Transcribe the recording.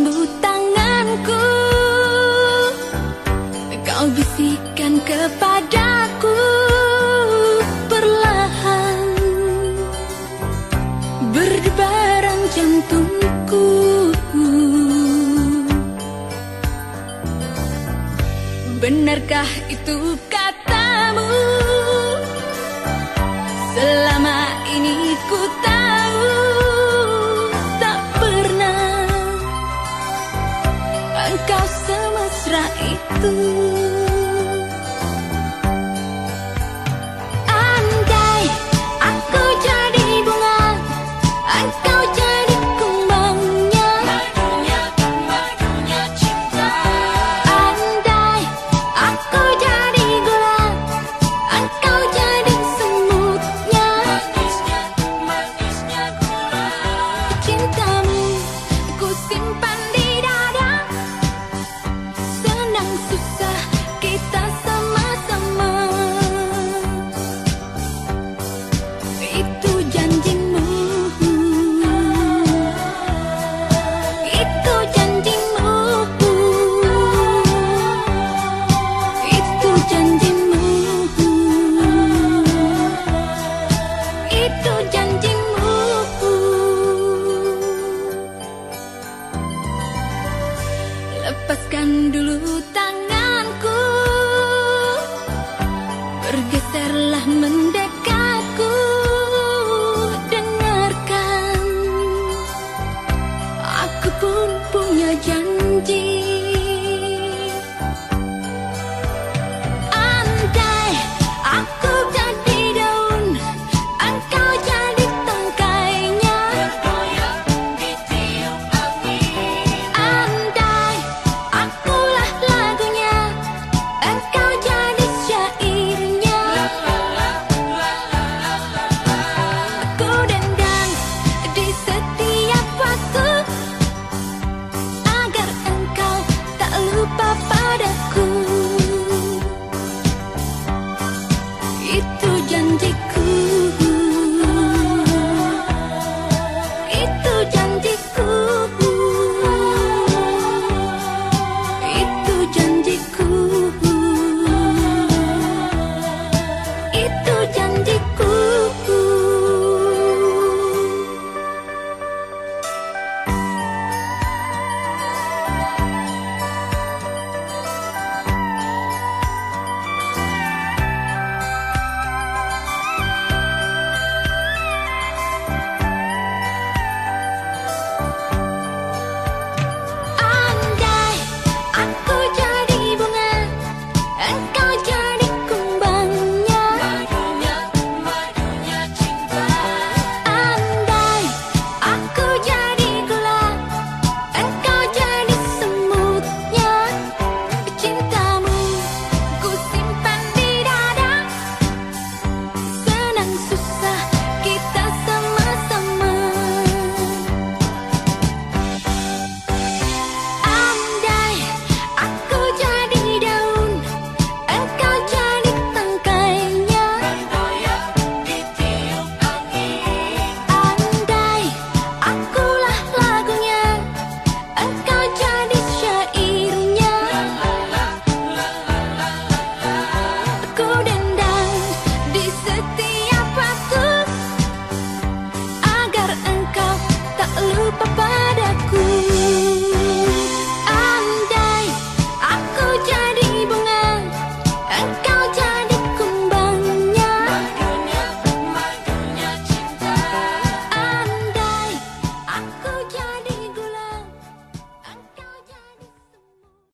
lembut tanganku, kau bisikkan kepadaku perlahan, berdebaran jantungku. Benarkah itu katamu? Selama ini ku tahu tak pernah engkau semesra itu. Andai aku jadi bunga, engkau jadi kumbangnya, madunya cinta. Andai aku jadi gula, engkau jadi semutnya, manisnya gula. Cintamu ku simpan di dada, senang susah kita sama-sama. Itu janjimu, itu janjimu, itu janjimu, itu janjimu. Lepaskan dulu